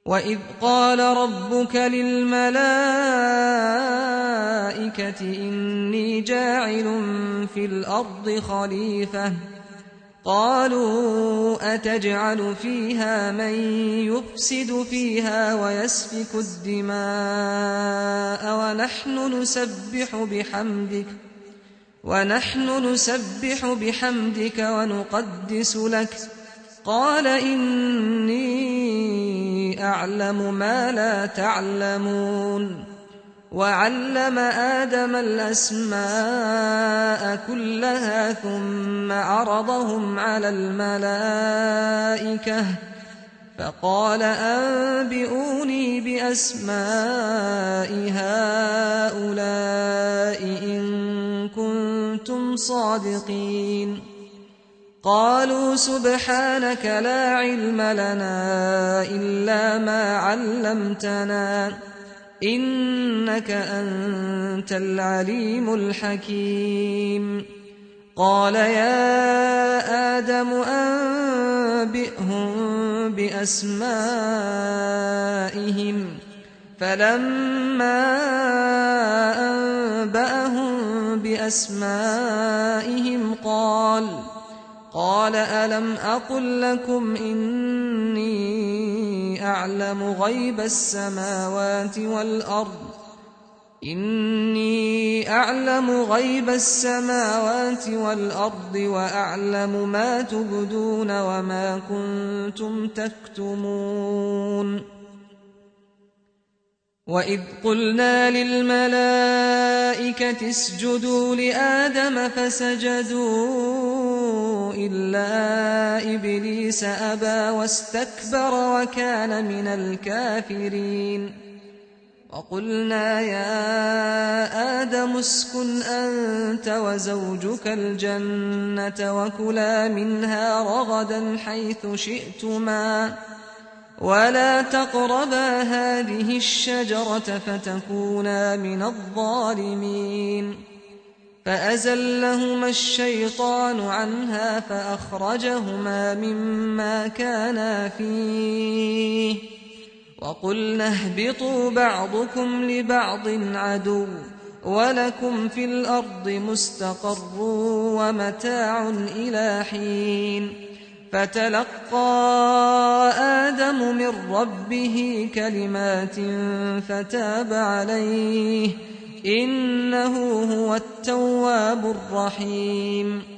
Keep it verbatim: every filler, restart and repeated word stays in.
وإذ قال ربك للملائكة إني جاعل في الأرض خليفة قالوا أتجعل فيها من يفسد فيها ويسفك الدماء ونحن نسبح بحمدك ونحن نسبح بحمدك ونقدس لك قال إني أعلم ما لا تعلمون وعلم آدم الأسماء كلها ثم عرضهم على الملائكة فقال أنبئوني بأسماء هؤلاء إن كنتم صادقين قالوا سبحانك لا علم لنا إلا ما علمتنا إنك أنت العليم الحكيم قال يا آدم أنبئهم بأسمائهم فلما أنبأهم بأسمائهم قال قال ألم أقل لكم إني أعلم غيب السماوات والأرض إني أعلم غيب السماوات والأرض وأعلم ما تبدون وما كنتم تكتمون وإذ قلنا للملائكة اسجدوا لآدم فسجدوا إلا إبليس أبى واستكبر وكان من الكافرين وقلنا يا آدم اسكن أنت وزوجك الجنة وكلا منها رغدا حيث شئتما ولا تقربا هذه الشجرة فتكونا من الظالمين فأزلهما الشيطان عنها فأخرجهما مما كانا فيه وقلنا اهبطوا بعضكم لبعض عدو ولكم في الأرض مستقر ومتاع إلى حين فتلقى آدم من ربه كلمات فتاب عليه إنه هو التواب الرحيم